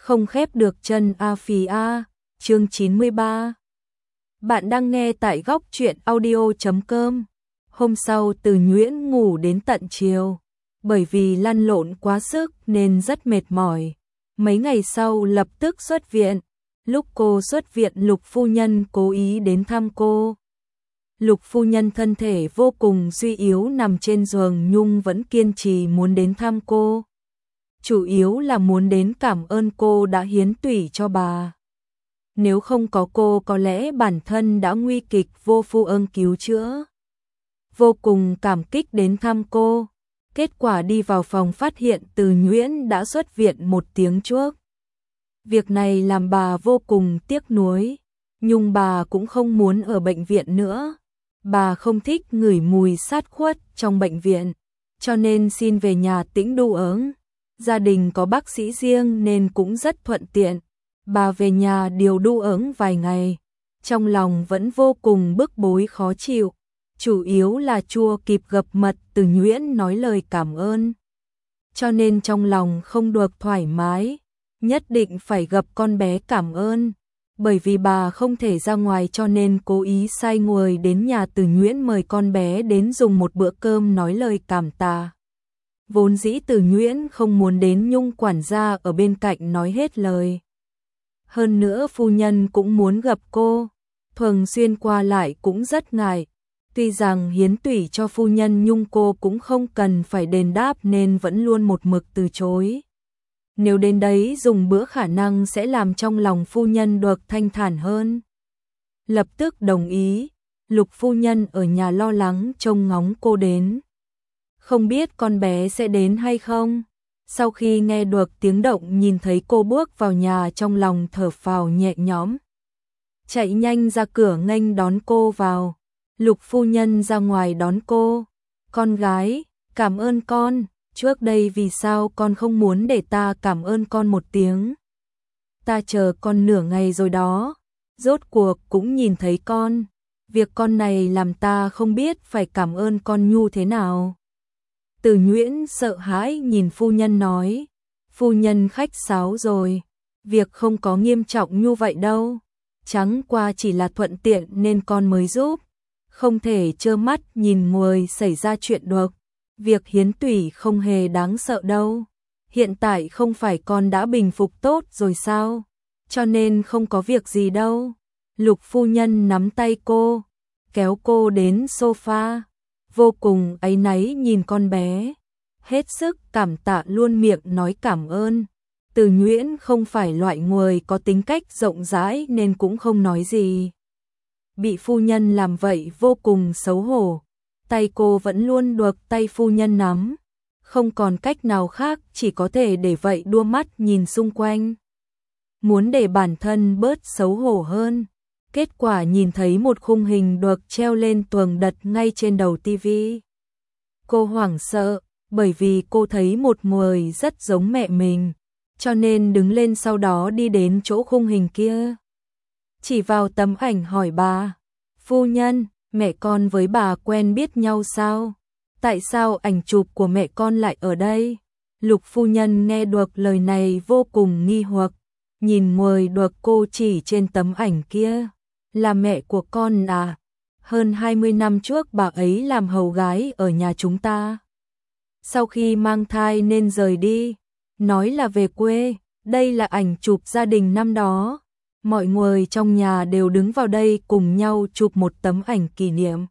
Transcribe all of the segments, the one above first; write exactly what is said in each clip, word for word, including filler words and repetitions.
không khép được chân a phì a, chương chín mươi ba. Bạn đang nghe tại góc truyện audio chấm com. Hôm sau Từ Nhuyễn ngủ đến tận chiều, bởi vì lăn lộn quá sức nên rất mệt mỏi. Mấy ngày sau lập tức xuất viện. Lúc cô xuất viện, Lục phu nhân cố ý đến thăm cô. Lục phu nhân thân thể vô cùng suy yếu nằm trên giường, nhưng vẫn kiên trì muốn đến thăm cô. Chủ yếu là muốn đến cảm ơn cô đã hiến tủy cho bà. Nếu không có cô có lẽ bản thân đã nguy kịch vô phu ơn cứu chữa. Vô cùng cảm kích đến thăm cô. Kết quả đi vào phòng phát hiện Từ Nhuyễn đã xuất viện một tiếng trước. Việc này làm bà vô cùng tiếc nuối, nhưng bà cũng không muốn ở bệnh viện nữa. Bà không thích ngửi mùi sát khuất trong bệnh viện, cho nên xin về nhà tĩnh đu ớng. Gia đình có bác sĩ riêng nên cũng rất thuận tiện. Bà về nhà điều đu ớng vài ngày, trong lòng vẫn vô cùng bức bối khó chịu. Chủ yếu là chua kịp gặp mật Từ Nhuyễn nói lời cảm ơn, cho nên trong lòng không được thoải mái. Nhất định phải gặp con bé cảm ơn. Bởi vì bà không thể ra ngoài cho nên cố ý sai người đến nhà Từ Nhuyễn mời con bé đến dùng một bữa cơm nói lời cảm tạ. Vốn dĩ Từ Nhuyễn không muốn đến, nhưng quản gia ở bên cạnh nói hết lời. Hơn nữa phu nhân cũng muốn gặp cô, thường xuyên qua lại cũng rất ngại. Tuy rằng hiến tủy cho phu nhân nhưng cô cũng không cần phải đền đáp nên vẫn luôn một mực từ chối. Nếu đến đấy dùng bữa khả năng sẽ làm trong lòng phu nhân được thanh thản hơn. Lập tức đồng ý. Lục phu nhân ở nhà lo lắng trông ngóng cô đến. Không biết con bé sẽ đến hay không. Sau khi nghe được tiếng động nhìn thấy cô bước vào nhà, trong lòng thở phào nhẹ nhõm. Chạy nhanh ra cửa nghênh đón cô vào. Lục phu nhân ra ngoài đón cô. Con gái, cảm ơn con. Trước đây vì sao con không muốn để ta cảm ơn con một tiếng? Ta chờ con nửa ngày rồi đó. Rốt cuộc cũng nhìn thấy con. Việc con này làm ta không biết phải cảm ơn con như thế nào. Từ Nhuyễn sợ hãi nhìn phu nhân nói. Phu nhân khách sáo rồi. Việc không có nghiêm trọng như vậy đâu. Chẳng qua chỉ là thuận tiện nên con mới giúp. Không thể trơ mắt nhìn người xảy ra chuyện được. Việc hiến tủy không hề đáng sợ đâu. Hiện tại không phải con đã bình phục tốt rồi sao? Cho nên không có việc gì đâu. Lục phu nhân nắm tay cô, kéo cô đến sofa, vô cùng áy náy nhìn con bé. Hết sức cảm tạ luôn miệng nói cảm ơn. Từ Nhuyễn không phải loại người có tính cách rộng rãi nên cũng không nói gì. Bị phu nhân làm vậy vô cùng xấu hổ. Tay cô vẫn luôn được tay phu nhân nắm. Không còn cách nào khác, chỉ có thể để vậy đua mắt nhìn xung quanh. Muốn để bản thân bớt xấu hổ hơn. Kết quả nhìn thấy một khung hình được treo lên tường đặt ngay trên đầu tivi. Cô hoảng sợ, bởi vì cô thấy một người rất giống mẹ mình. Cho nên đứng lên, sau đó đi đến chỗ khung hình kia. Chỉ vào tấm ảnh hỏi bà. Phu nhân, mẹ con với bà quen biết nhau sao? Tại sao ảnh chụp của mẹ con lại ở đây? Lục phu nhân nghe được lời này vô cùng nghi hoặc, nhìn người được cô chỉ trên tấm ảnh kia. Là mẹ của con à? Hơn hai mươi năm trước bà ấy làm hầu gái ở nhà chúng ta. Sau khi mang thai nên rời đi, nói là về quê. Đây là ảnh chụp gia đình năm đó. Mọi người trong nhà đều đứng vào đây cùng nhau chụp một tấm ảnh kỷ niệm.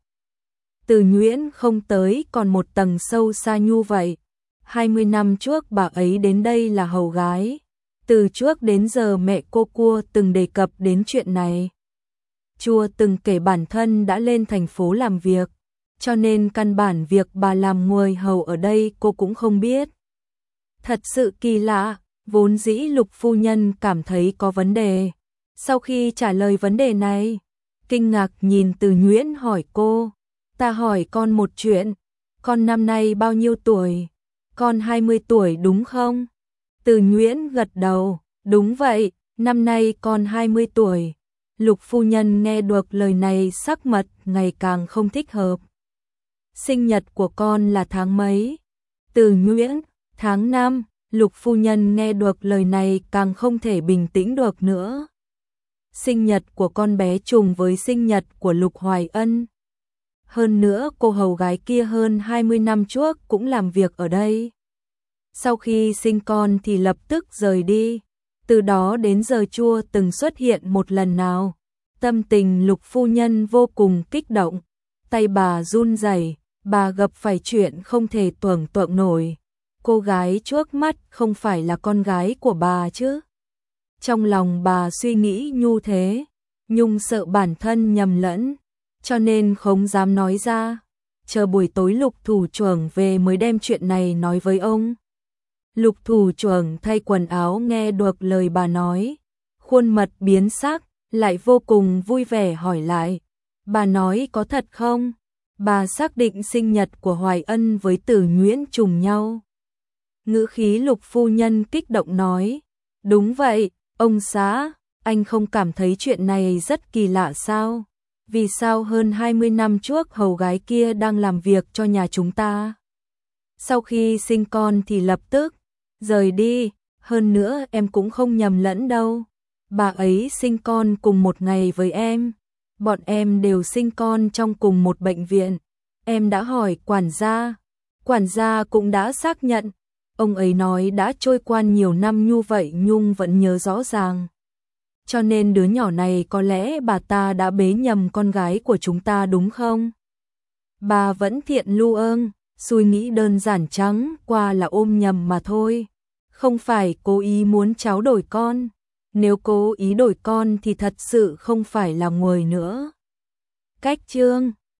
Từ Nhuyễn không tới còn một tầng sâu xa như vậy. hai mươi năm trước bà ấy đến đây là hầu gái. Từ trước đến giờ mẹ cô Cua từng đề cập đến chuyện này. Chua từng kể bản thân đã lên thành phố làm việc, cho nên căn bản việc bà làm người hầu ở đây cô cũng không biết. Thật sự kỳ lạ, vốn dĩ Lục phu nhân cảm thấy có vấn đề. Sau khi trả lời vấn đề này, kinh ngạc nhìn Từ Nhuyễn hỏi cô. Ta hỏi con một chuyện, con năm nay bao nhiêu tuổi? Con hai mươi tuổi đúng không? Từ Nhuyễn gật đầu, đúng vậy, năm nay con hai mươi tuổi. Lục phu nhân nghe được lời này sắc mặt ngày càng không thích hợp. Sinh nhật của con là tháng mấy? Từ Nhuyễn, tháng năm. Lục phu nhân nghe được lời này càng không thể bình tĩnh được nữa. Sinh nhật của con bé trùng với sinh nhật của Lục Hoài Ân. Hơn nữa cô hầu gái kia hơn hai mươi năm trước cũng làm việc ở đây. Sau khi sinh con thì lập tức rời đi. Từ đó đến giờ chưa từng xuất hiện một lần nào. Tâm tình Lục phu nhân vô cùng kích động. Tay bà run rẩy, bà gặp phải chuyện không thể tưởng tượng nổi. Cô gái trước mắt không phải là con gái của bà chứ. Trong lòng bà suy nghĩ nhu thế, Nhung sợ bản thân nhầm lẫn, cho nên không dám nói ra. Chờ buổi tối Lục thủ trưởng về mới đem chuyện này nói với ông. Lục thủ trưởng thay quần áo nghe được lời bà nói, khuôn mặt biến sắc, lại vô cùng vui vẻ hỏi lại. Bà nói có thật không? Bà xác định sinh nhật của Hoài Ân với Tử Nhuyễn trùng nhau. Ngữ khí Lục phu nhân kích động nói. Đúng vậy, ông xã, anh không cảm thấy chuyện này rất kỳ lạ sao? Vì sao hơn hai mươi năm trước hầu gái kia đang làm việc cho nhà chúng ta? Sau khi sinh con thì lập tức rời đi, hơn nữa em cũng không nhầm lẫn đâu. Bà ấy sinh con cùng một ngày với em. Bọn em đều sinh con trong cùng một bệnh viện. Em đã hỏi quản gia, quản gia cũng đã xác nhận. Ông ấy nói đã trôi qua nhiều năm như vậy Nhung vẫn nhớ rõ ràng. Cho nên đứa nhỏ này có lẽ bà ta đã bế nhầm con gái của chúng ta đúng không? Bà vẫn thiện lưu ơn, suy nghĩ đơn giản trắng qua là ôm nhầm mà thôi. Không phải cố ý muốn cháu đổi con. Nếu cố ý đổi con thì thật sự không phải là nguồi nữa. Cách chương